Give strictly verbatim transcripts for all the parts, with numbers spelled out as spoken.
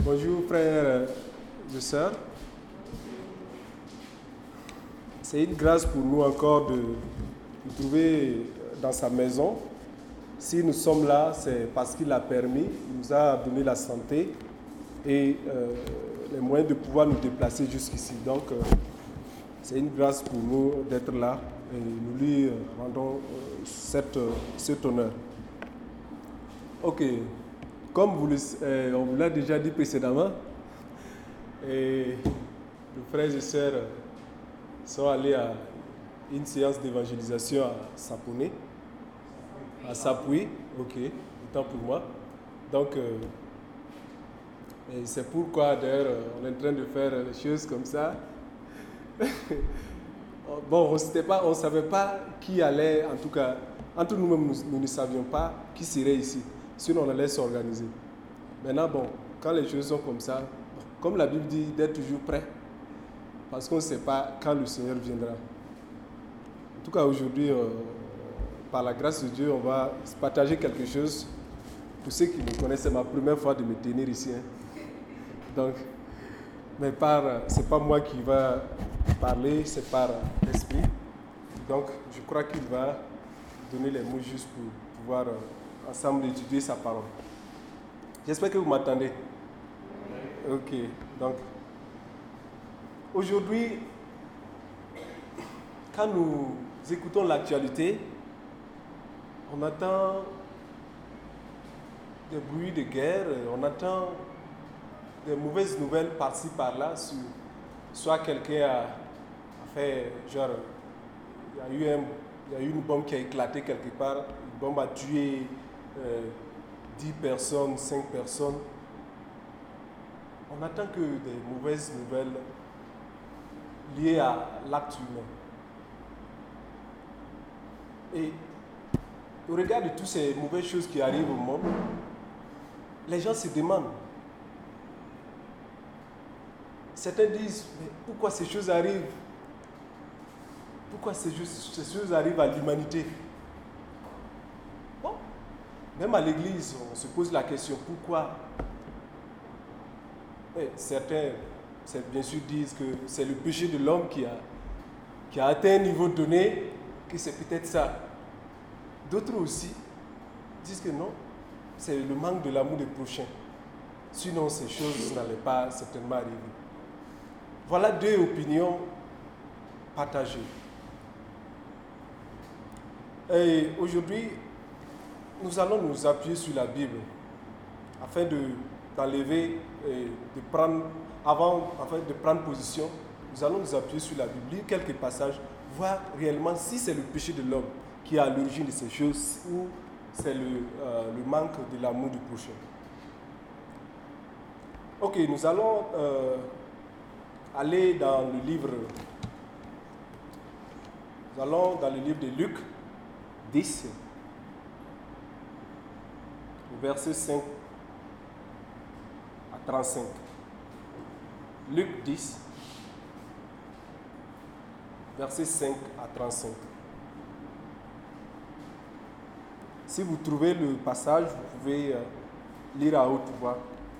Bonjour frères et sœurs. C'est une grâce pour nous encore de nous trouver dans sa maison. Si nous sommes là, c'est parce qu'il a permis, il nous a donné la santé et euh, les moyens de pouvoir nous déplacer jusqu'ici. Donc, euh, c'est une grâce pour nous d'être là et nous lui rendons euh, cette, euh, cet honneur. Ok, comme vous le, euh, on vous l'a déjà dit précédemment, et nos frères et sœurs sont allés à une séance d'évangélisation à Sapone, à Sapui, ok, autant pour moi. Donc, euh, et c'est pourquoi d'ailleurs on est en train de faire les choses comme ça. Bon, on ne savait pas qui allait, en tout cas, entre nous-mêmes, nous, nous ne savions pas qui serait ici. Sinon, on allait s'organiser. Maintenant, bon, quand les choses sont comme ça, comme la Bible dit, d'être toujours prêt, parce qu'on ne sait pas quand le Seigneur viendra. En tout cas, aujourd'hui, euh, par la grâce de Dieu, on va partager quelque chose. Pour ceux qui me connaissent, c'est ma première fois de me tenir ici. Hein. Donc, mais par, c'est pas moi qui va parler, c'est par l'Esprit. Donc, je crois qu'il va donner les mots justes pour pouvoir euh, ensemble étudier sa parole. J'espère que vous m'entendez. Ok, donc, aujourd'hui, quand nous écoutons l'actualité, on entend des bruits de guerre, on entend des mauvaises nouvelles par-ci par-là, sur, soit quelqu'un a, a fait, genre, il y a eu un, il y a eu une bombe qui a éclaté quelque part, une bombe a tué euh, dix personnes, cinq personnes. On n'attend que des mauvaises nouvelles liées à l'acte humain. Et au regard de toutes ces mauvaises choses qui arrivent au monde, les gens se demandent. Certains disent, mais pourquoi ces choses arrivent? Pourquoi ces choses, ces choses arrivent à l'humanité? Bon, même à l'église, on se pose la question, pourquoi? Et certains, bien sûr, disent que c'est le péché de l'homme qui a, qui a atteint un niveau donné, que c'est peut-être ça. D'autres aussi disent que non, c'est le manque de l'amour des prochains. Sinon, ces choses n'allaient pas certainement arriver. Voilà deux opinions partagées. Et aujourd'hui, nous allons nous appuyer sur la Bible afin de, d'enlever et de prendre, avant afin de prendre position, nous allons nous appuyer sur la Bible, lire quelques passages, voir réellement si c'est le péché de l'homme qui est à l'origine de ces choses ou c'est le, euh, le manque de l'amour du prochain. Ok, nous allons euh, aller dans le livre, nous allons dans le livre de Luc dix, verset cinq à trente-cinq. Luc dix, verset cinq à trente-cinq. Si vous trouvez le passage, vous pouvez euh, lire à haute voix.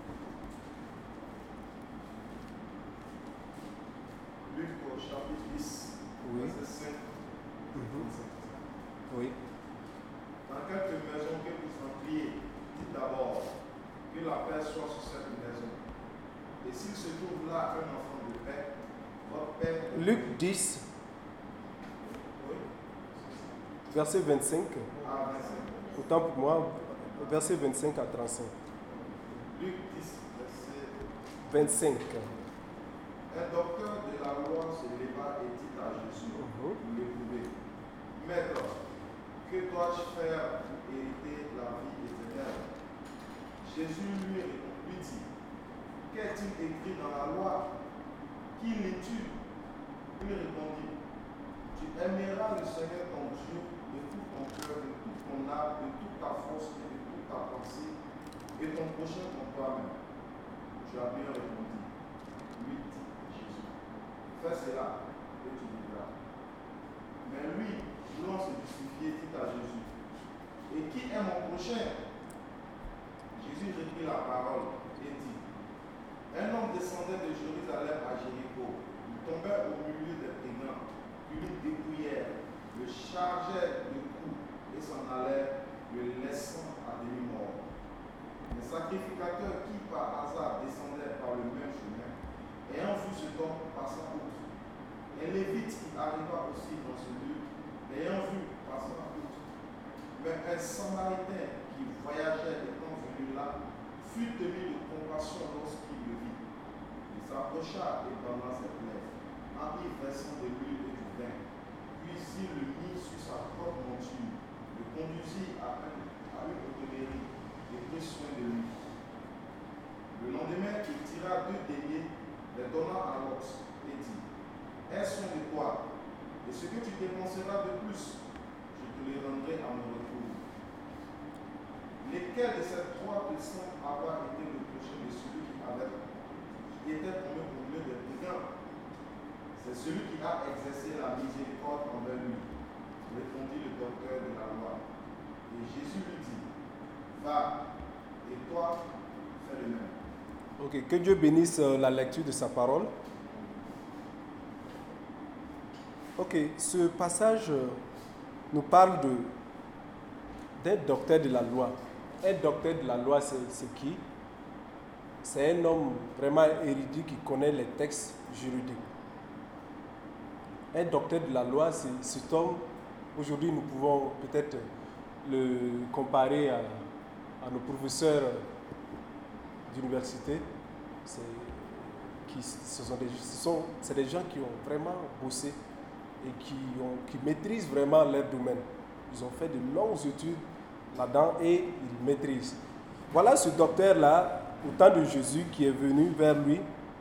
Luc au chapitre dix, Oui. verset cinq. Mm-hmm. Oui. Dans quelque maison que vous entriez, dites d'abord que la paix soit sur cette maison. Et s'il se trouve là un enfant de paix, votre paix... Luc dix, oui. verset vingt-cinq. Ah, vingt-cinq. Autant pour moi, verset vingt-cinq à trente-cinq. Luc dix, verset vingt-cinq. Un docteur de la loi se leva et dit à Jésus, Uh-huh. pour l'éprouver, Maître, que dois-je faire pour hériter la vie éternelle? Jésus lui, lui dit, qu'est-il écrit dans la loi? Qui lis-tu? Il répondit, tu aimeras le Seigneur ton Dieu de tout ton cœur, de toute ton âme, de toute ta force et de toute ta pensée, et ton prochain comme toi-même. Tu as bien répondu. Lui dit Jésus, fais cela et tu vivras. Mais lui, voulant se justifier, dit à Jésus, et qui est mon prochain? Jésus reprit la parole et dit, Un homme descendait de Jérusalem à Jéricho. Il tombait au milieu des brigands qui le dépouillèrent, le chargeèrent de coups et s'en allèrent, le laissant à demi-mort. Les sacrificateurs qui par hasard descendaient par le même chemin, ayant vu ce homme passant outre, un lévite qui arriva aussi dans ce lieu, l'ayant vu passant outre, mais un samaritain qui voyageait étant venu là, fut tenu de compassion lorsqu'il le vit. Il s'approcha et banda ses plaies, en y versant de l'huile et du vin. Puis il le mit sur sa propre monture, le conduisit à, un, à une hôtellerie et prit soin de lui. Le lendemain, il tira deux deniers, les donna à l'autre et dit: aie soin de toi, et ce que tu dépenseras de plus, je te le rendrai à mon retour. Lesquels de ces trois personnes avoir été reprochés de celui qui, avait, qui était tombé au milieu des brigands? C'est celui qui a exercé la miséricorde envers lui, répondit le docteur de la loi. Et Jésus lui dit: va, et toi, fais le même. Ok, que Dieu bénisse la lecture de sa parole. Ok, ce passage nous parle de, d'un docteur de la loi. Un docteur de la loi, c'est, c'est qui? C'est un homme vraiment érudit qui connaît les textes juridiques. Un docteur de la loi, c'est cet homme, aujourd'hui nous pouvons peut-être le comparer à, à nos professeurs d'université. C'est, qui, ce sont des, ce sont, c'est des gens qui ont vraiment bossé et qui, ont, qui maîtrisent vraiment leur domaine. Ils ont fait de longues études là-dedans et ils maîtrisent. Voilà ce docteur-là, au temps de Jésus, qui est venu vers lui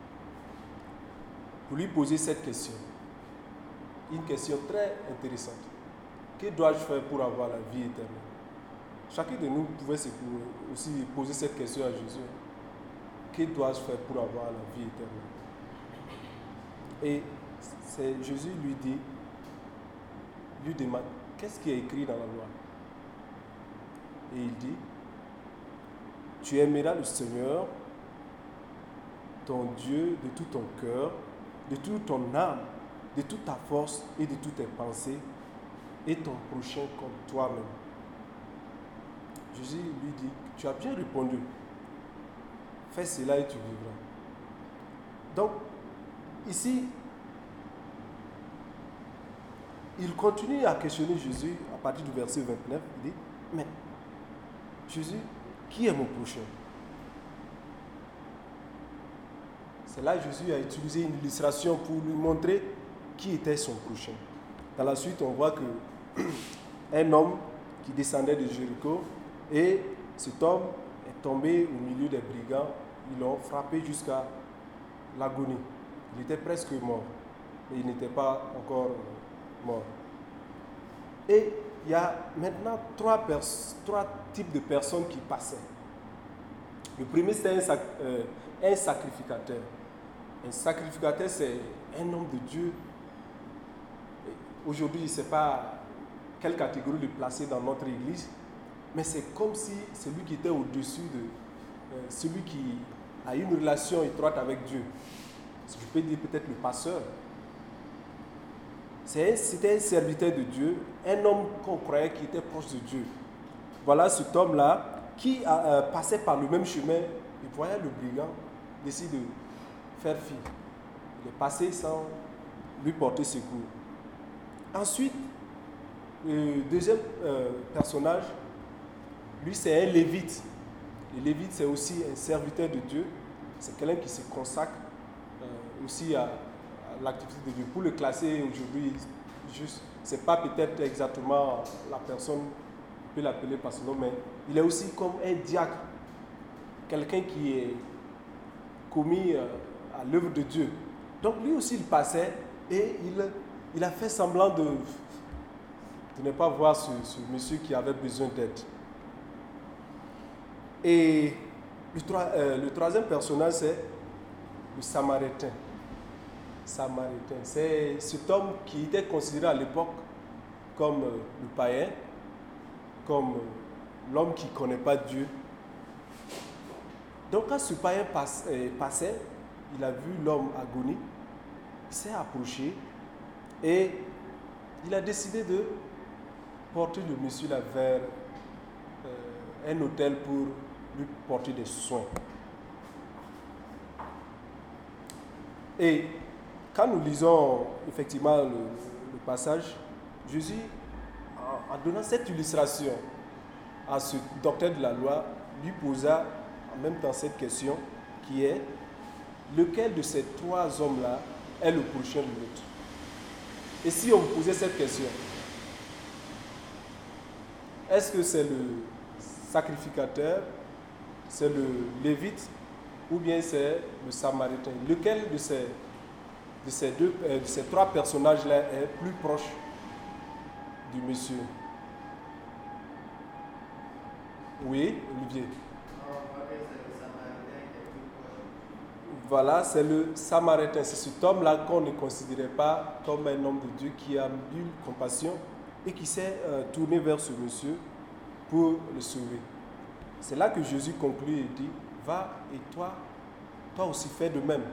pour lui poser cette question. Une question très intéressante. Que dois-je faire pour avoir la vie éternelle? Chacun de nous pouvait aussi poser cette question à Jésus. Que dois-je faire pour avoir la vie éternelle? Et c'est, Jésus lui dit, lui demande, qu'est-ce qui est écrit dans la loi? Et il dit, tu aimeras le Seigneur, ton Dieu, de tout ton cœur, de toute ton âme, de toute ta force et de toutes tes pensées, et ton prochain comme toi-même. Jésus lui dit, tu as bien répondu. Fais cela et tu vivras. Donc, ici, il continue à questionner Jésus à partir du verset vingt-neuf. Il dit, mais Jésus, qui est mon prochain? C'est là que Jésus a utilisé une illustration pour lui montrer qui était son prochain. Dans la suite, on voit que un homme qui descendait de Jéricho et cet homme est tombé au milieu des brigands. Ils l'ont frappé jusqu'à l'agonie. Il était presque mort, mais il n'était pas encore mort. Et il y a maintenant trois, pers- trois types de personnes qui passaient. Le premier, c'est un, sac- euh, un sacrificateur. Un sacrificateur, c'est un homme de Dieu. Et aujourd'hui, je ne sais pas quelle catégorie le placer dans notre église, mais c'est comme si celui qui était au-dessus de... Euh, celui qui a une relation étroite avec Dieu. Je peux dire peut-être le pasteur. C'est, c'était un serviteur de Dieu, un homme qu'on croyait qui était proche de Dieu. Voilà cet homme-là qui a, euh, passait par le même chemin et voyait le brigand, décide de faire fi. Il est passé sans lui porter secours. Ensuite, le deuxième euh, personnage, lui c'est un lévite. Le lévite c'est aussi un serviteur de Dieu. C'est quelqu'un qui se consacre euh, aussi à, à l'activité de Dieu. Pour le classer aujourd'hui, juste, c'est pas peut-être exactement la personne, on peut l'appeler par son nom, mais il est aussi comme un diacre. Quelqu'un qui est commis euh, à l'œuvre de Dieu. Donc lui aussi il passait et il, il a fait semblant de, de ne pas voir ce, ce monsieur qui avait besoin d'aide. Et le, euh, le troisième personnage, c'est le Samaritain. Samaritain, c'est cet homme qui était considéré à l'époque comme euh, le païen, comme euh, l'homme qui ne connaît pas Dieu. Donc quand ce païen passe, euh, passait, il a vu l'homme agonie, il s'est approché et il a décidé de porter le monsieur là vers euh, un hôtel pour lui porter des soins. Et quand nous lisons effectivement le, le passage, Jésus, en, en donnant cette illustration à ce docteur de la loi, lui posa en même temps cette question qui est: lequel de ces trois hommes-là est le prochain de l'autre? Et si on vous posait cette question, est-ce que c'est le sacrificateur, c'est le lévite ou bien c'est le samaritain? Lequel de ces, de ces, deux, euh, de ces trois personnages-là est plus proche du monsieur? Oui, Olivier. Voilà, c'est le samaritain. C'est cet homme-là qu'on ne considérait pas comme un homme de Dieu qui a eu compassion et qui s'est euh, tourné vers ce monsieur pour le sauver. C'est là que Jésus conclut et dit: va et toi, toi aussi fais de même.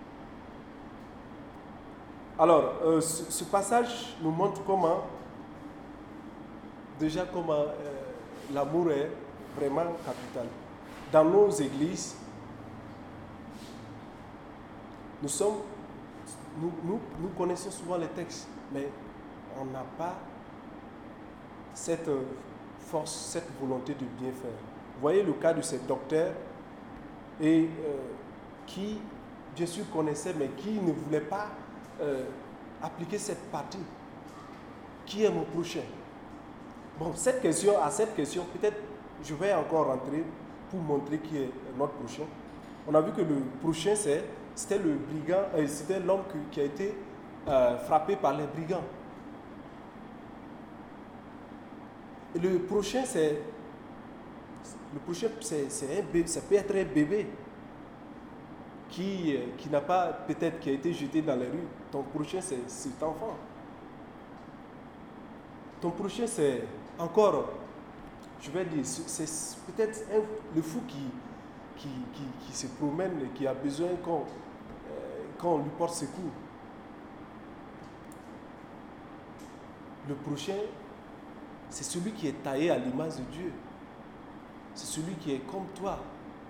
Alors, euh, ce, ce passage nous montre comment, déjà comment euh, l'amour est vraiment capital. Dans nos églises, nous sommes, nous, nous, nous connaissons souvent les textes, mais on n'a pas cette force, cette volonté de bien faire. Vous voyez le cas de ces docteurs et euh, qui, bien sûr, connaissaient, mais qui ne voulaient pas euh, appliquer cette partie. Qui est mon prochain? Bon, cette question, à cette question, peut-être je vais encore rentrer pour montrer qui est notre prochain. On a vu que le prochain, c'est, c'était le brigand, euh, c'était l'homme qui, qui a été euh, frappé par les brigands. Et le prochain, c'est le prochain, c'est, c'est un bébé, ça peut être un bébé qui, qui n'a pas, peut-être, qui a été jeté dans les rues. Ton prochain, c'est cet enfant. Ton prochain, c'est encore, je vais dire, c'est peut-être un, le fou qui, qui, qui, qui se promène et qui a besoin qu'on, euh, qu'on lui porte secours. Le prochain, c'est celui qui est taillé à l'image de Dieu. C'est celui qui est comme toi.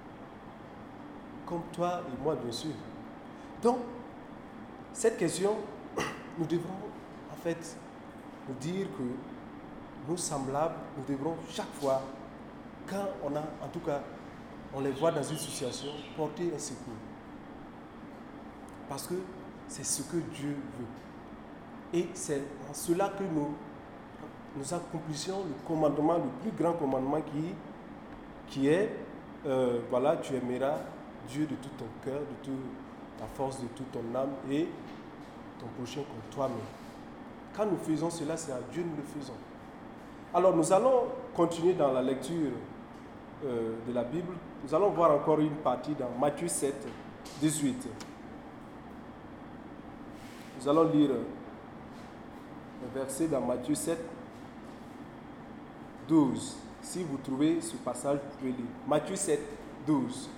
Comme toi et moi, bien sûr. Donc, cette question, nous devrons en fait nous dire que nos semblables, nous devrons chaque fois, quand on a, en tout cas, on les voit dans une situation, porter un secours. Parce que c'est ce que Dieu veut. Et c'est en cela que nous, nous accomplissons le commandement, le plus grand commandement qui, qui est, euh, voilà, tu aimeras Dieu de tout ton cœur, de toute ta force, de toute ton âme et ton prochain comme toi-même. Quand nous faisons cela, c'est à Dieu que nous le faisons. Alors nous allons continuer dans la lecture euh, de la Bible. Nous allons voir encore une partie dans Matthieu sept, dix-huit. Nous allons lire un verset dans Matthieu sept, douze. Si vous trouvez ce passage, vous pouvez lire. Matthieu sept, douze.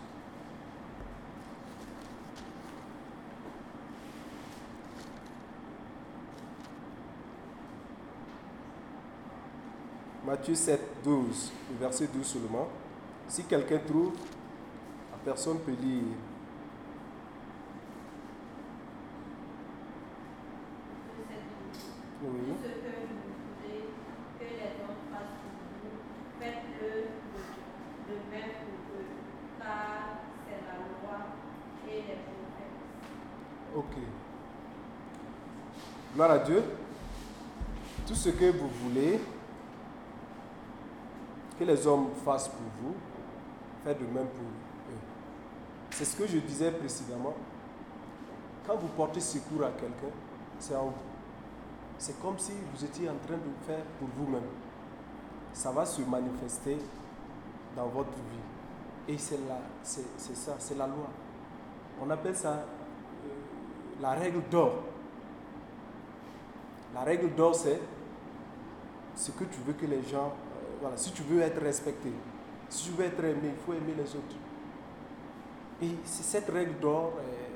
Matthieu sept, douze, le verset douze seulement. Si quelqu'un trouve, la personne peut lire. Oui. Tout ce que vous voulez que les hommes fassent pour vous, faites-le de même pour eux, car c'est la loi et les prophètes. Ok. Gloire à Dieu. Tout ce que vous voulez que les hommes fassent pour vous, faites de même pour eux. C'est ce que je disais précédemment. Quand vous portez secours à quelqu'un, c'est en vous. C'est comme si vous étiez en train de le faire pour vous-même. Ça va se manifester dans votre vie. Et c'est, la, c'est, c'est ça, c'est la loi. On appelle ça euh, la règle d'or. La règle d'or, c'est ce que tu veux que les gens... Voilà, si tu veux être respecté, si tu veux être aimé, il faut aimer les autres. Et cette règle d'or est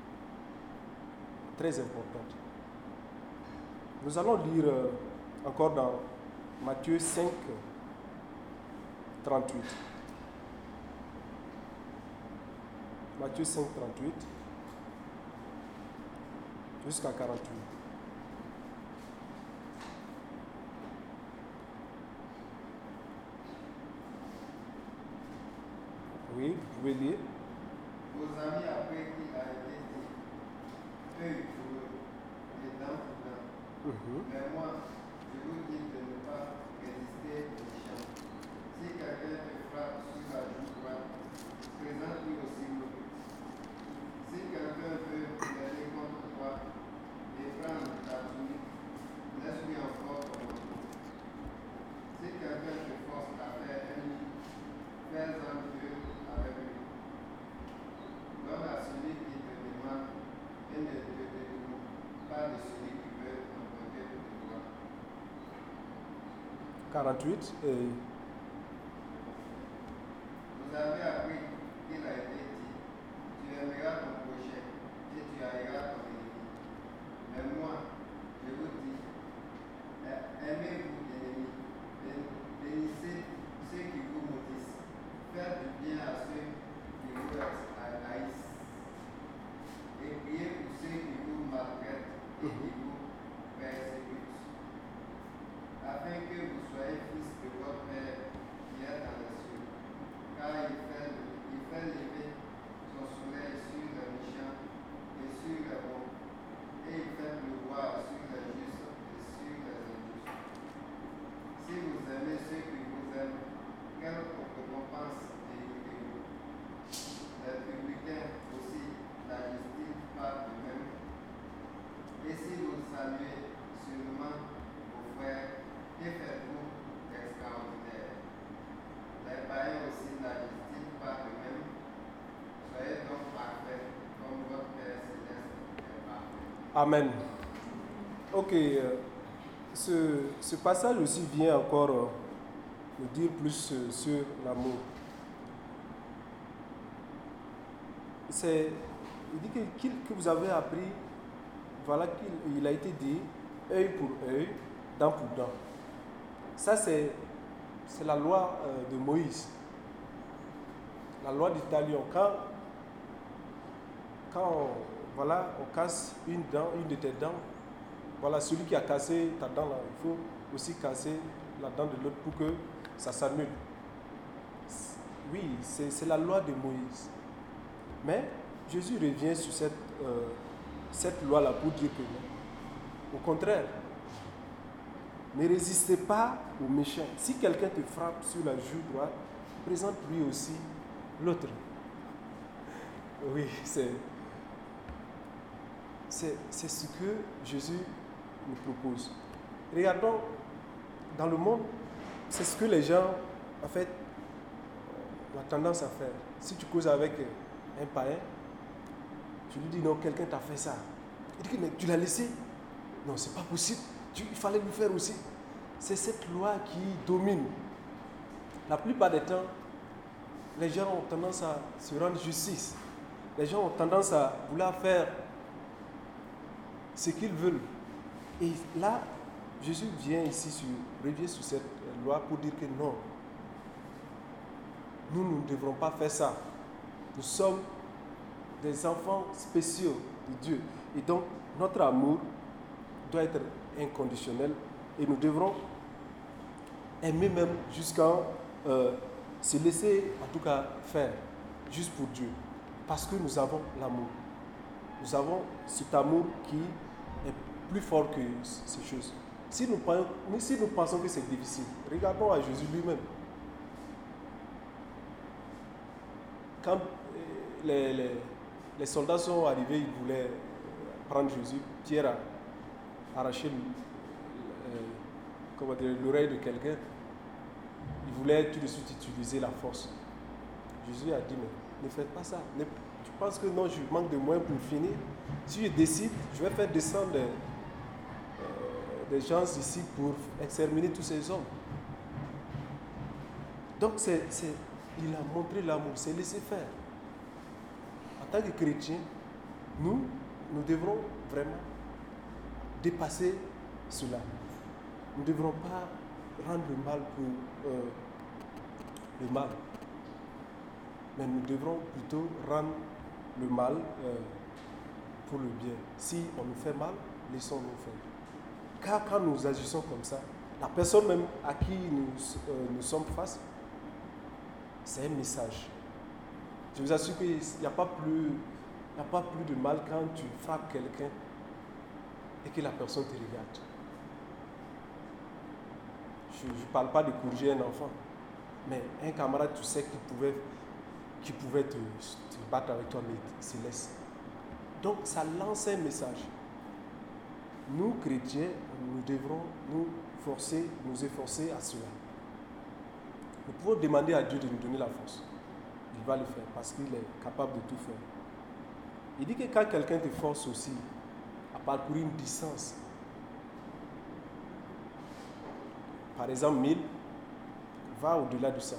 très importante. Nous allons lire encore dans Matthieu cinq, trente-huit. Matthieu cinq, trente-huit jusqu'à quarante-huit. Oui, vous pouvez lire. Vos amis, après qu'il a été dit, œil pour eux, et dents pour dents. Mhm. Mais moi, je vous dis de ne pas résister aux méchants. Si quelqu'un te frappe sur la joue droite, présente-lui aussi l'autre. Si quelqu'un veut aller contre toi et prendre ta tunique, laisse-lui encore ton manteau. Si quelqu'un te force à faire un lit, fais-en deux avec lui. Donne à celui qui te demande et ne te détourne pas de celui qui veut emprunter de toi. quarante-huit. Et Vous avez appris qu'il a été dit, tu aimeras ton prochain et tu haïras ton ennemi. Mais moi, je vous dis, aimez vos ennemis, bénissez ceux qui vous maudissent, faites du bien à ceux qui vous haïssent, et priez pour ceux qui vous maltraitent et qui vous persécutent, afin que vous soyez fils de votre Père qui est dans les cieux. Car il fait, il fait lever son soleil sur les méchants et sur les bons, et il fait pleuvoir sur les justes et sur les injustes. Si vous aimez ceux qui vous aiment, quelle récompense méritez-vous? Les publicains aussi n'agissent-ils pas de même? Et si vous saluez seulement vos frères, que faites-vous d'extraordinaire? Les païens aussi n'agissent-ils pas de même? Soyez donc parfaits, comme votre Père céleste est parfait. Amen. Ok, euh, ce, ce passage aussi vient encore euh, nous dire plus euh, sur l'amour. C'est, il dit que, qu'il, que vous avez appris, voilà qu'il il a été dit, œil pour œil, dent pour dent. Ça, c'est, c'est la loi euh, de Moïse. La loi du talion. Quand, quand on, voilà, on casse une dent, une de tes dents, voilà, celui qui a cassé ta dent là, il faut aussi casser la dent de l'autre pour que ça s'annule. Oui, c'est, c'est la loi de Moïse. Mais Jésus revient sur cette, euh, cette loi-là pour dire que non. Au contraire, ne résistez pas aux méchants. Si quelqu'un te frappe sur la joue droite, présente-lui aussi l'autre. Oui, c'est, c'est, c'est ce que Jésus nous propose. Regardons, dans le monde, c'est ce que les gens, en fait, ont tendance à faire. Si tu causes avec un païen, tu lui dis non, quelqu'un t'a fait ça. Il dit, mais tu l'as laissé? Non, c'est pas possible. Tu, il fallait lui faire aussi. C'est cette loi qui domine. La plupart des temps, les gens ont tendance à se rendre justice. Les gens ont tendance à vouloir faire ce qu'ils veulent. Et là, Jésus vient ici, sur, revient sur cette loi pour dire que non, nous, nous ne devrons pas faire ça. Nous sommes des enfants spéciaux de Dieu. Et donc, notre amour doit être inconditionnel et nous devrons aimer même jusqu'à euh, se laisser, en tout cas, faire, juste pour Dieu. Parce que nous avons l'amour. Nous avons cet amour qui est plus fort que ces choses. Si nous, si nous pensons que c'est difficile, regardons à Jésus lui-même. Quand les, les, les soldats sont arrivés, ils voulaient prendre Jésus, Pierre a arraché euh, comment dire, l'oreille de quelqu'un. Il voulait tout de suite utiliser la force. Jésus a dit, mais ne faites pas ça. Ne, tu penses que non, je manque de moyens pour finir? Si je décide, je vais faire descendre des, euh, des gens ici pour exterminer tous ces hommes. Donc, c'est, c'est, il a montré l'amour, c'est laissé faire. tant que chrétiens, nous, nous devrons vraiment dépasser cela. Nous ne devrons pas rendre le mal pour euh, le mal, mais nous devrons plutôt rendre le mal euh, pour le bien. Si on nous fait mal, laissons-nous faire. Car quand nous agissons comme ça, la personne même à qui nous, euh, nous sommes face, c'est un message. Je vous assure qu'il n'y a pas plus, il n'y a pas plus de mal quand tu frappes quelqu'un et que la personne te regarde. Je ne parle pas de corriger un enfant, mais un camarade, tu sais qu'il pouvait, qu'il pouvait te, te battre avec toi, mais il se laisse. Donc, ça lance un message. Nous, chrétiens, nous devrons nous forcer, nous efforcer à cela. Nous pouvons demander à Dieu de nous donner la force. Il va le faire parce qu'il est capable de tout faire. Il dit que quand quelqu'un te force aussi à parcourir une distance, par exemple mille, va au-delà de ça.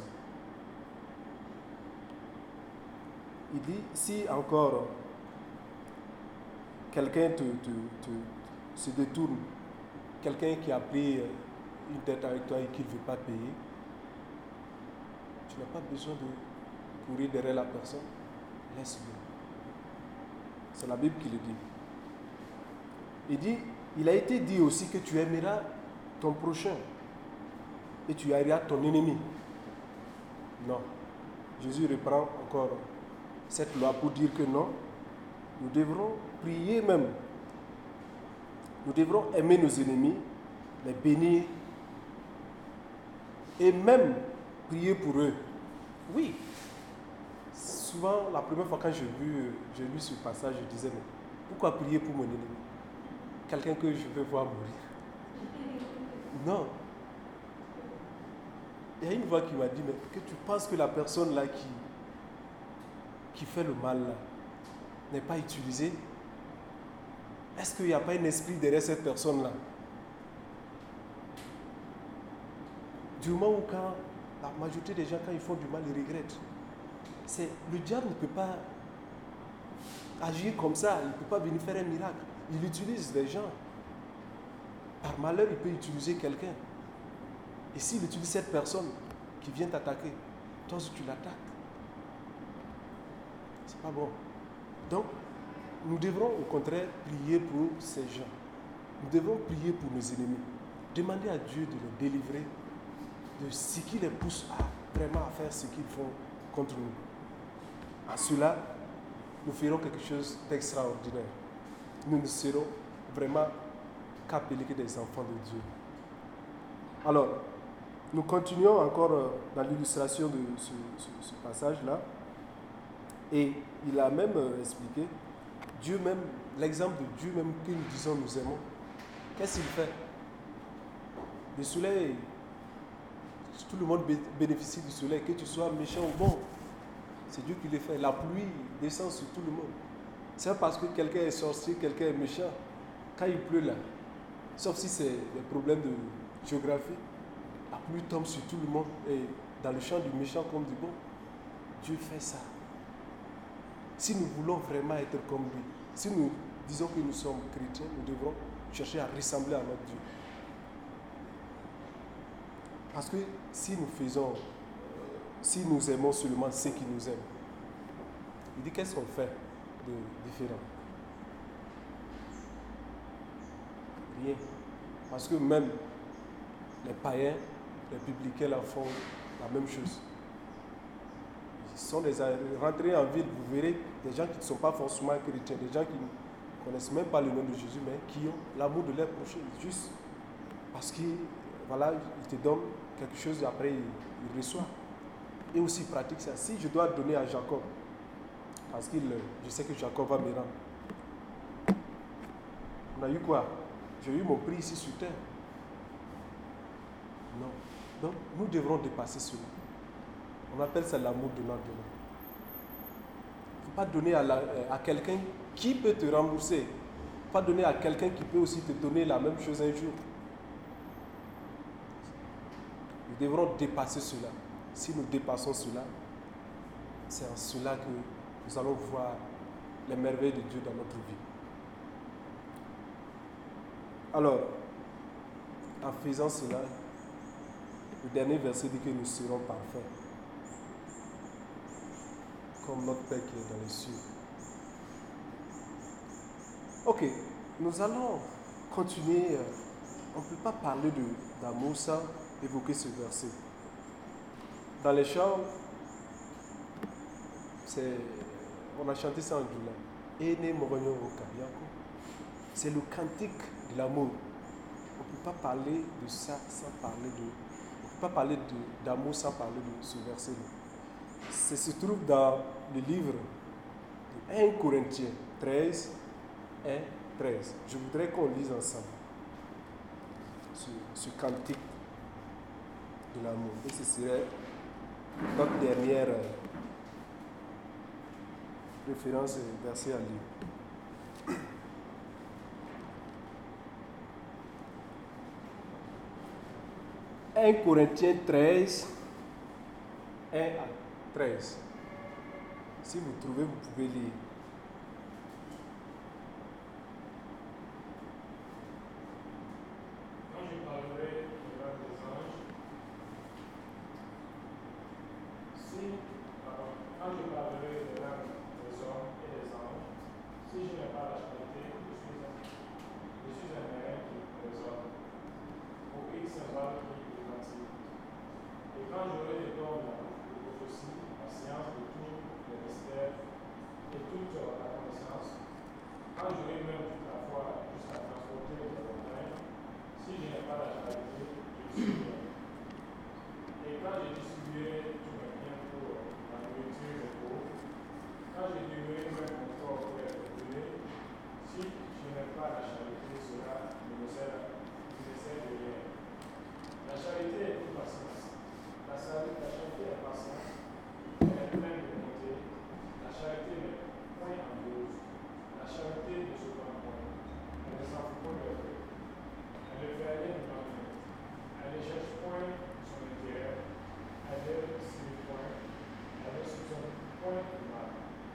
Il dit, si encore quelqu'un te, te, te, se détourne, quelqu'un qui a pris une dette avec toi et qui ne veut pas payer, tu n'as pas besoin de courir derrière la personne, laisse-le. C'est la Bible qui le dit. Il dit, il a été dit aussi que tu aimeras ton prochain et tu haïras ton ennemi. Non. Jésus reprend encore cette loi pour dire que non, nous devrons prier même. Nous devrons aimer nos ennemis, les bénir et même prier pour eux. Oui. Souvent, la première fois quand j'ai vu, j'ai lu ce passage, je disais, mais pourquoi prier pour mon ennemi? Quelqu'un que je veux voir mourir. Non. Il y a une voix qui m'a dit, mais que tu penses que la personne là qui, qui fait le mal là n'est pas utilisée? Est-ce qu'il n'y a pas un esprit derrière cette personne là? Du moment où quand la majorité des gens, quand ils font du mal, ils regrettent. C'est, le diable ne peut pas agir comme ça, il ne peut pas venir faire un miracle. Il utilise les gens. Par malheur, il peut utiliser quelqu'un. Et s'il utilise cette personne qui vient t'attaquer, toi aussi tu l'attaques. C'est pas bon. Donc, nous devrons au contraire prier pour ces gens. Nous devons prier pour nos ennemis. Demander à Dieu de les délivrer de ce qui les pousse à vraiment à faire ce qu'ils font contre nous. À cela, nous ferons quelque chose d'extraordinaire. Nous ne serons vraiment qu'appelés que des enfants de Dieu. Alors, nous continuons encore dans l'illustration de ce, ce, ce passage-là. Et il a même expliqué, Dieu même, l'exemple de Dieu même que nous disons nous aimons. Qu'est-ce qu'il fait? Le soleil, tout le monde bénéficie du soleil, que tu sois méchant ou bon. C'est Dieu qui le fait. La pluie descend sur tout le monde. C'est parce que quelqu'un est sorcier, quelqu'un est méchant. Quand il pleut là, sauf si c'est des problèmes de géographie, la pluie tombe sur tout le monde. Et dans le champ du méchant comme du bon, Dieu fait ça. Si nous voulons vraiment être comme lui, si nous disons que nous sommes chrétiens, nous devrons chercher à ressembler à notre Dieu. Parce que si nous faisons, si nous aimons seulement ceux qui nous aiment, il dit qu'est-ce qu'on fait de différent? Rien. Parce que même les païens, les publicains la font la même chose. Ils sont des rentrés en ville, vous verrez des gens qui ne sont pas forcément chrétiens, des gens qui ne connaissent même pas le nom de Jésus, mais qui ont l'amour de leur prochain, juste parce qu'ils voilà, ils te donnent quelque chose et après ils, ils reçoivent. Et aussi pratique ça. Si je dois donner à Jacob, parce que je sais que Jacob va me rendre. On a eu quoi? J'ai eu mon prix ici sur terre. Non. Donc, nous devrons dépasser cela. On appelle ça l'amour de notre donneur. Il ne faut pas donner à, la, à quelqu'un qui peut te rembourser. Il ne faut pas donner à quelqu'un qui peut aussi te donner la même chose un jour. Nous devrons dépasser cela. Si nous dépassons cela, c'est en cela que nous allons voir les merveilles de Dieu dans notre vie. Alors, en faisant cela, le dernier verset dit que nous serons parfaits, comme notre Père qui est dans les cieux. Ok, nous allons continuer. On ne peut pas parler de, d'amour sans évoquer ce verset. Dans les chants, c'est, on a chanté ça en juillet. Ene Moronyo Okabiako. C'est le cantique de l'amour. On ne peut pas parler de ça sans parler de. On ne peut pas parler de, d'amour sans parler de ce verset-là. Ça se trouve dans le livre de premier Corinthiens treize, un, treize. Je voudrais qu'on lise ensemble ce, ce cantique de l'amour. Et ce serait notre dernière euh, référence et verset à lire. premier Corinthiens treize, un à treize. Si vous trouvez, vous pouvez lire. Quand je parlerai de l'un des anges, si, pardon, quand je parlerai de l'un des hommes et des anges, si je n'ai pas la charité, je suis un, je suis un airain qui les hommes, pour X heures qui les bâtit. Et quand j'aurai les dons de prophétie, la science de tous les mystères et toute la connaissance, quand j'aurai même toute la foi jusqu'à transporter les montagnes, si je n'ai pas la charité, je suis rien. Et quand je distribuerai tous mes biens pour la nourriture des pauvres, quand je donnerai même mon corps pour être brûlé, si je n'ai pas la charité, cela ne me sert de rien. La charité est toute patience. La charité est patience. Elle est pleine de bonté. La charité n'est point envieuse. La charité ne se plaint point. Elle ne s'en fout pas de vrai. Elle ne fait rien de malhonnête. Elle ne cherche point son intérêt. Elle ne s'imite point. Elle ne soupçonne point du mal.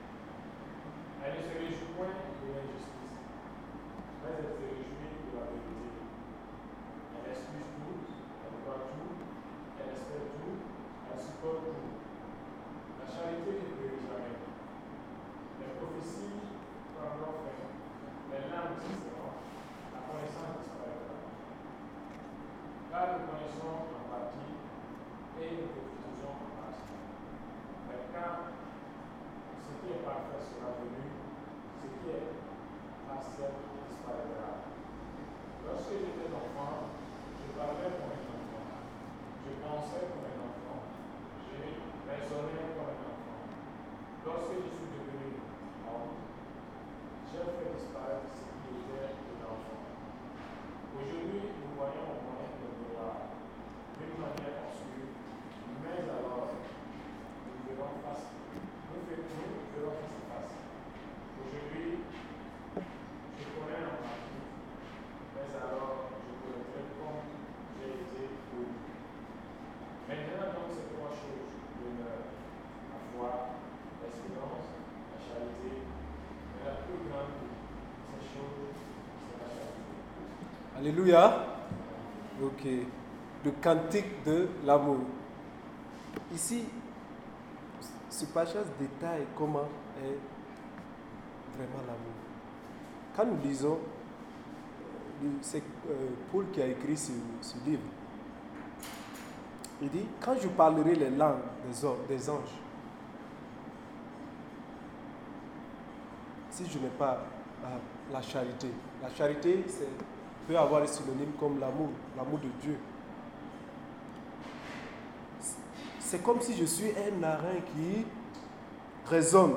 Elle ne se réjouit point de l'injustice, mais elle se réjouit de la vérité. Elle excuse tout, elle voit tout, elle espère tout, elle supporte tout. La charité ne périt jamais. Les prophéties prendront fin, les langues cesseront, la connaissance disparaîtra. Car nous connaissons en partie et nous prophétisons en partie. Mais quand ce qui est parfait sera venu, ce qui est partiel disparaîtra. Lorsque j'étais enfant, je parlais comme un enfant, je pensais comme un enfant, je raisonnais comme un enfant. Lorsque je suis devenu homme, j'ai fait disparaître ce qui était de l'enfant. Aujourd'hui, nous voyons au moyen de miroir, d'une manière obscure, mais alors, nous verrons face, nous verrons face à face. Aujourd'hui, je connais en partie, mais alors je connaîtrai comme j'ai été connu. Maintenant, donc, ces trois choses demeurent: la foi, l'espérance, la charité, mais la plus grande de ces choses, c'est la charité. Alléluia. Ok. Le cantique de l'amour. Ici, ce passage détaille comment est vraiment l'amour. Quand nous lisons, c'est Paul qui a écrit ce, ce livre. Il dit, quand je parlerai les langues des, des anges, si je n'ai pas euh, la charité, la charité c'est, peut avoir un synonyme comme l'amour, l'amour de Dieu. C'est comme si je suis un airain qui résonne.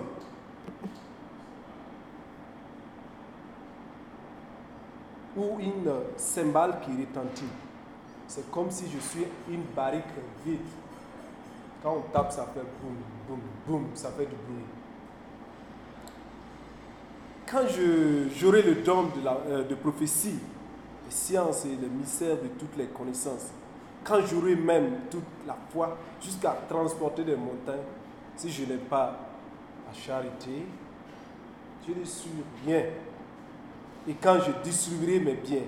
Ou une cymbale qui retentit. C'est comme si je suis une barrique vide. Quand on tape, ça fait boum, boum, boum, ça fait du bruit. Quand je, j'aurai le don de, la, euh, de prophétie, de science et le mystère de toutes les connaissances, quand j'aurai même toute la foi jusqu'à transporter des montagnes, si je n'ai pas la charité, je ne suis rien. Et quand je distribuerai mes biens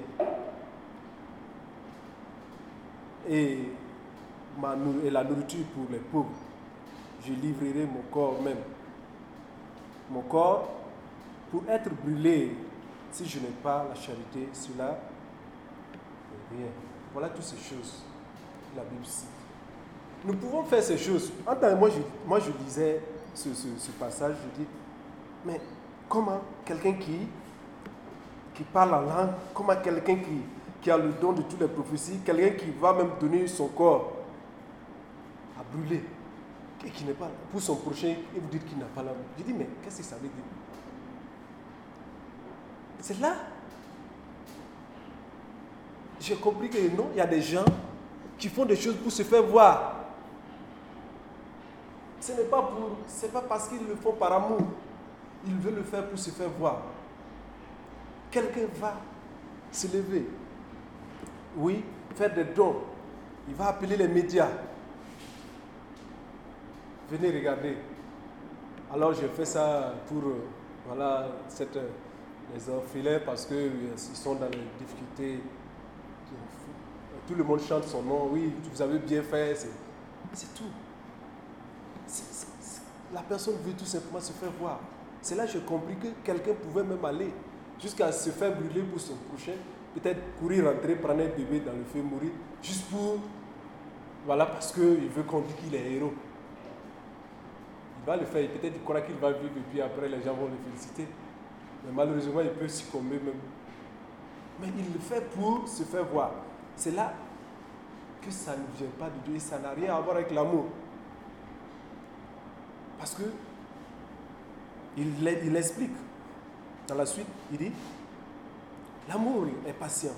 et, ma, et la nourriture pour les pauvres, je livrerai mon corps même. Mon corps, pour être brûlé, si je n'ai pas la charité, cela n'est rien. Voilà toutes ces choses que la Bible cite. Nous pouvons faire ces choses. En tant que moi, je, moi, je lisais ce, ce, ce passage, je dis, mais comment quelqu'un qui, qui parle en langue, comment quelqu'un qui, qui a le don de toutes les prophéties, quelqu'un qui va même donner son corps à brûler, et qui n'est pas là, pour son prochain, et vous dites qu'il n'a pas là. Je dis, mais qu'est-ce que ça veut dire? C'est là. J'ai compris que non, il y a des gens qui font des choses pour se faire voir. Ce n'est pas pour, c'est pas parce qu'ils le font par amour. Ils veulent le faire pour se faire voir. Quelqu'un va se lever. Oui, faire des dons. Il va appeler les médias. Venez regarder. Alors j'ai fait ça pour euh, voilà, cette, euh, les orphelins parce qu'ils euh, sont dans les difficultés. Tout le monde chante son nom. Oui, vous avez bien fait. C'est, c'est tout. C'est, c'est, c'est, la personne veut tout simplement se faire voir. C'est là que j'ai compris que quelqu'un pouvait même aller jusqu'à se faire brûler pour son prochain. Peut-être courir, rentrer, prendre un bébé dans le feu, mourir. Juste pour... Voilà, parce qu'il veut qu'on dise qu'il est héros. Il va le faire, peut-être qu'il croit qu'il va vivre et puis après les gens vont le féliciter. Mais malheureusement, il peut succomber même. Mais il le fait pour se faire voir. C'est là que ça ne vient pas de Dieu et ça n'a rien à voir avec l'amour. Parce que il, il explique dans la suite, il dit, l'amour est patient.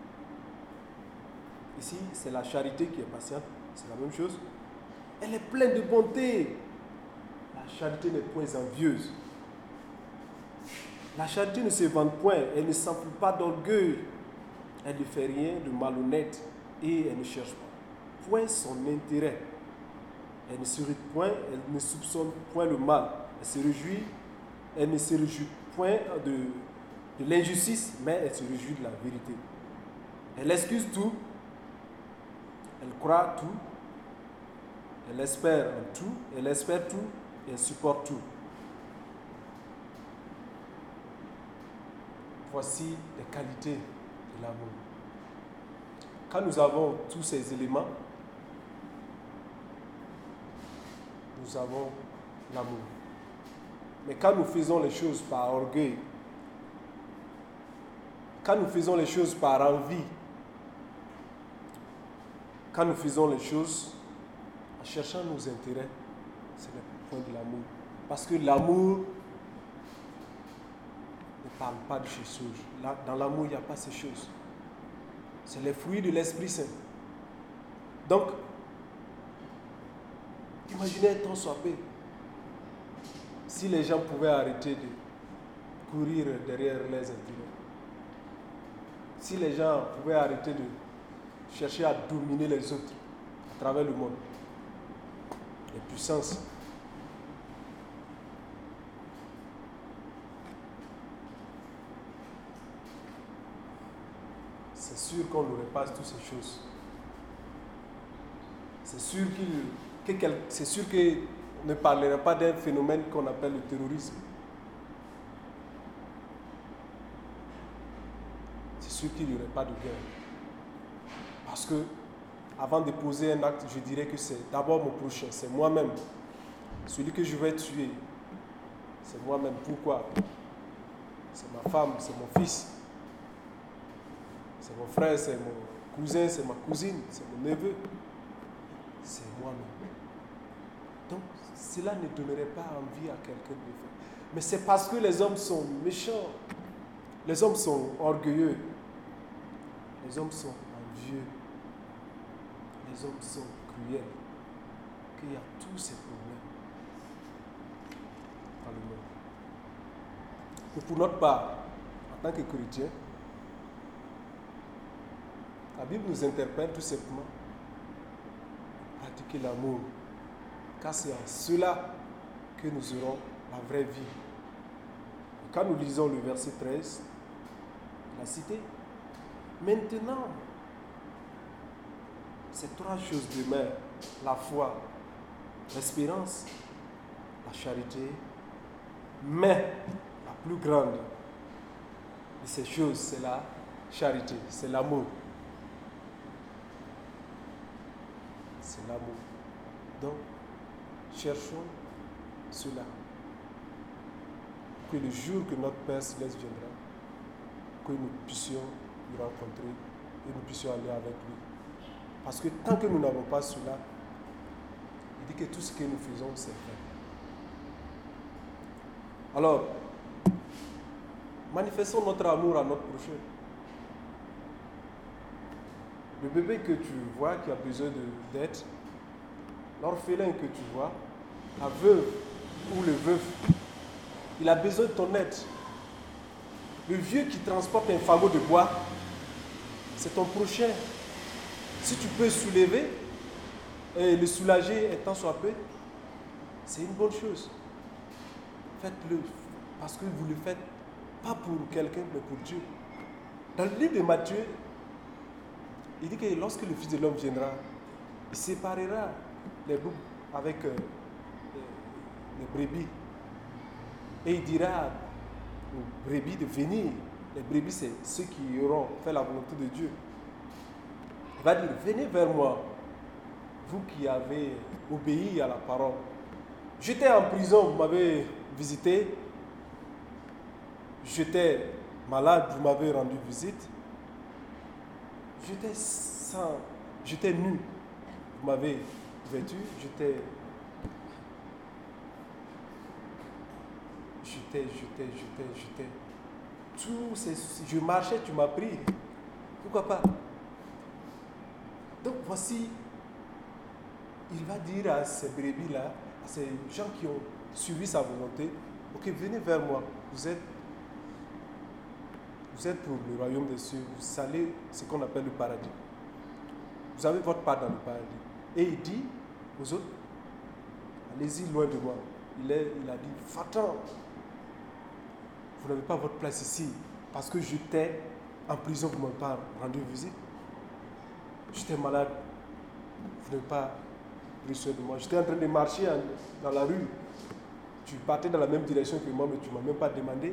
Ici, c'est la charité qui est patiente, c'est la même chose. Elle est pleine de bonté. La charité n'est point envieuse. La charité ne se vante point, elle ne s'enfle pas d'orgueil. Elle ne fait rien de malhonnête et elle ne cherche pas point son intérêt. Elle ne s'irrite point, elle ne soupçonne point le mal. Elle se réjouit, elle ne se réjouit point de, de l'injustice, mais elle se réjouit de la vérité. Elle excuse tout, elle croit tout, elle espère en tout, elle espère tout et elle supporte tout. Voici les qualités de l'amour. Quand nous avons tous ces éléments, nous avons l'amour. Mais quand nous faisons les choses par orgueil, quand nous faisons les choses par envie, quand nous faisons les choses en cherchant nos intérêts, c'est le point de l'amour. Parce que l'amour ne parle pas de ces choses. Là, dans l'amour, il n'y a pas ces choses. C'est les fruits de l'Esprit Saint. Donc, imaginez un temps soit peu. Si les gens pouvaient arrêter de courir derrière les intérêts. Si les gens pouvaient arrêter de chercher à dominer les autres à travers le monde. Les puissances. C'est sûr qu'on n'aurait pas toutes ces choses. C'est sûr qu'il, que, c'est sûr qu'on ne parlerait pas d'un phénomène qu'on appelle le terrorisme. C'est sûr qu'il n'y aurait pas de guerre. Parce que, avant de poser un acte, je dirais que c'est d'abord mon prochain, c'est moi-même. Celui que je vais tuer, c'est moi-même. Pourquoi? C'est ma femme, c'est mon fils. C'est mon frère, c'est mon cousin, c'est ma cousine, c'est mon neveu. C'est moi-même. Donc, cela ne donnerait pas envie à quelqu'un de le faire. Mais c'est parce que les hommes sont méchants. Les hommes sont orgueilleux. Les hommes sont envieux. Les hommes sont cruels. Qu'il y a tous ces problèmes dans le monde. Et pour notre part, en tant que chrétiens, la Bible nous interpelle tout simplement à pratiquer l'amour, car c'est en cela que nous aurons la vraie vie. Et quand nous lisons le verset treize, il a cité. Maintenant, ces trois choses demeurent, la foi, l'espérance, la charité, mais la plus grande de ces choses, c'est la charité, c'est l'amour. C'est l'amour. Donc, cherchons cela. Que le jour que notre Père Céleste viendra, que nous puissions le rencontrer et nous puissions aller avec lui. Parce que tant que nous n'avons pas cela, il dit que tout ce que nous faisons, c'est vrai. Alors, manifestons notre amour à notre prochain. Le bébé que tu vois qui a besoin de, d'aide, l'orphelin que tu vois, la veuve ou le veuf, il a besoin de ton aide. Le vieux qui transporte un fagot de bois, c'est ton prochain. Si tu peux soulever et le soulager un temps soit peu, c'est une bonne chose. Faites-le parce que vous ne le faites pas pour quelqu'un, mais pour Dieu. Dans le livre de Matthieu, il dit que lorsque le Fils de l'homme viendra, il séparera les boucs avec euh, les, les brebis. Et il dira aux brebis de venir. Les brebis, c'est ceux qui auront fait la volonté de Dieu. Il va dire, venez vers moi, vous qui avez obéi à la parole. J'étais en prison, vous m'avez visité. J'étais malade, vous m'avez rendu visite. J'étais sans, j'étais nu, vous m'avez vêtu. J'étais, j'étais, j'étais, j'étais, j'étais. Tous ces soucis. Je marchais, tu m'as pris. Pourquoi pas? Donc voici, il va dire à ces brebis-là, à ces gens qui ont suivi sa volonté, ok, venez vers moi. Vous êtes, vous êtes pour le royaume des cieux. Vous allez ce qu'on appelle le paradis. Vous avez votre part dans le paradis. Et il dit aux autres, allez-y loin de moi. Il, est, il a dit, va-t'en. Vous n'avez pas votre place ici. Parce que j'étais en prison, vous ne m'avez pas rendu visite. J'étais malade. Vous n'avez pas pris soin de moi. J'étais en train de marcher dans la rue. Tu partais dans la même direction que moi, mais tu ne m'as même pas demandé.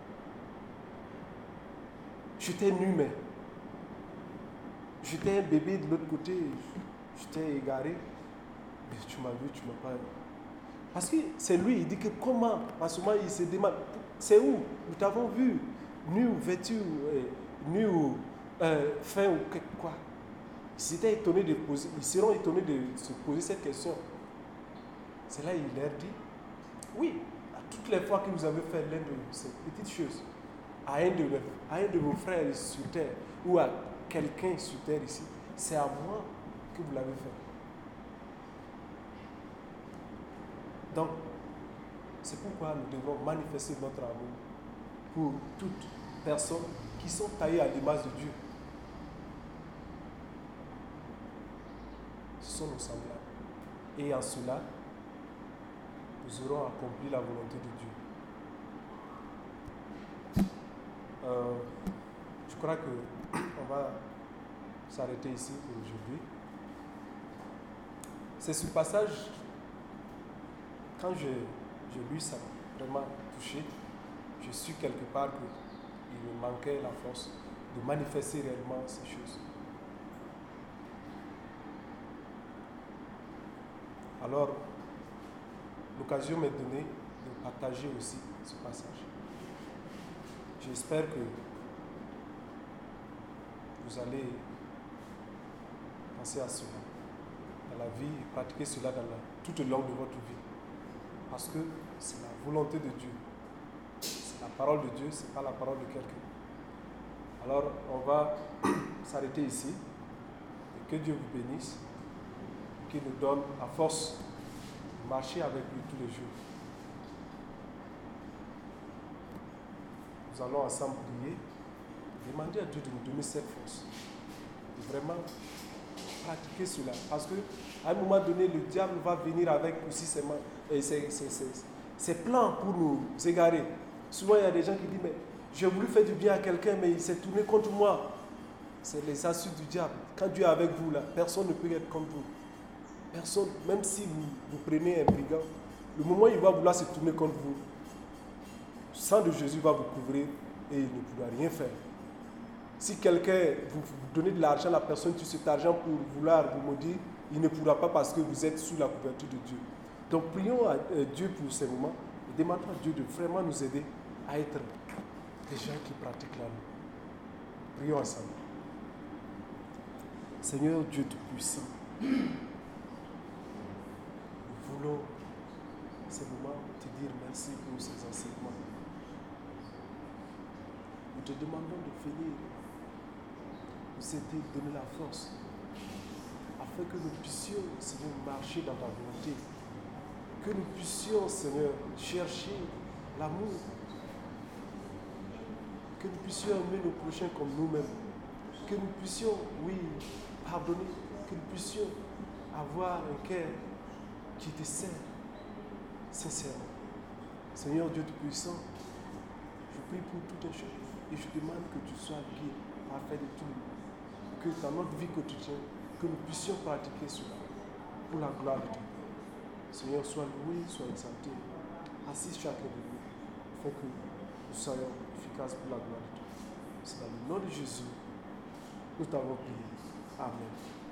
J'étais nu, mais j'étais un bébé de l'autre côté. J'étais égaré. Mais tu m'as vu, tu ne m'as pas... Parce que c'est lui, il dit que comment? En ce moment, il se demande, c'est où? Nous t'avons vu, nu ou vêtu, euh, nu ou euh, faim ou quoi? Ils étaient étonnés de poser, ils seront étonnés de se poser cette question. C'est là il leur dit, oui, à toutes les fois que vous avez fait l'un de ces petites choses, à un de, à un de vos frères sur terre, ou à quelqu'un sur terre ici, c'est à moi que vous l'avez fait. Donc, c'est pourquoi nous devons manifester notre amour pour toutes personnes qui sont taillées à l'image de Dieu. Ce sont nos semblables. Et en cela, nous aurons accompli la volonté de Dieu. Euh, je crois qu'on va s'arrêter ici pour aujourd'hui. C'est ce passage, quand j'ai, j'ai lu ça, vraiment touché, je suis quelque part qu'il me manquait la force de manifester réellement ces choses. Alors, l'occasion m'est donnée de partager aussi ce passage. J'espère que vous allez penser à cela dans la vie et pratiquer cela dans la, tout au long de votre vie. Parce que c'est la volonté de Dieu. C'est la parole de Dieu, ce n'est pas la parole de quelqu'un. Alors, on va s'arrêter ici. Et que Dieu vous bénisse. Qu'il nous donne la force de marcher avec lui tous les jours. Nous allons ensemble prier, demander à Dieu de nous donner cette force, de vraiment pratiquer cela. Parce qu'à un moment donné, le diable va venir avec aussi ses, ses, ses, ses, ses plans pour nous égarer. Souvent, il y a des gens qui disent, mais j'ai voulu faire du bien à quelqu'un, mais il s'est tourné contre moi. C'est les astuces du diable. Quand Dieu est avec vous, là, personne ne peut être contre vous. Personne, même si vous, vous prenez un brigand, le moment où il va vouloir se tourner contre vous, le sang de Jésus va vous couvrir et il ne pourra rien faire. Si quelqu'un vous, vous donnez de l'argent, la personne tue cet argent pour vouloir vous maudire, il ne pourra pas parce que vous êtes sous la couverture de Dieu. Donc prions à euh, Dieu pour ces moments et demandons à Dieu de vraiment nous aider à être des gens qui pratiquent la loi. Prions ensemble. Seigneur Dieu Tout-Puissant, nous voulons ces moments te dire merci pour ces enseignements. Nous te demandons de venir nous aider, donner la force, afin que nous puissions, Seigneur, marcher dans ta volonté, que nous puissions, Seigneur, chercher l'amour, que nous puissions aimer nos prochains comme nous-mêmes, que nous puissions, oui, pardonner, que nous puissions avoir un cœur qui te sert sincèrement. Seigneur Dieu Tout-Puissant, je prie pour toutes les choses et je demande que tu sois guidé, parfait de tout, que dans notre vie quotidienne, que nous puissions pratiquer cela pour la gloire de Dieu. Seigneur, sois loué, sois exalté, assiste chacun de nous, afin que nous soyons efficaces pour la gloire de Dieu. C'est dans le nom de Jésus, nous t'avons prié. Amen.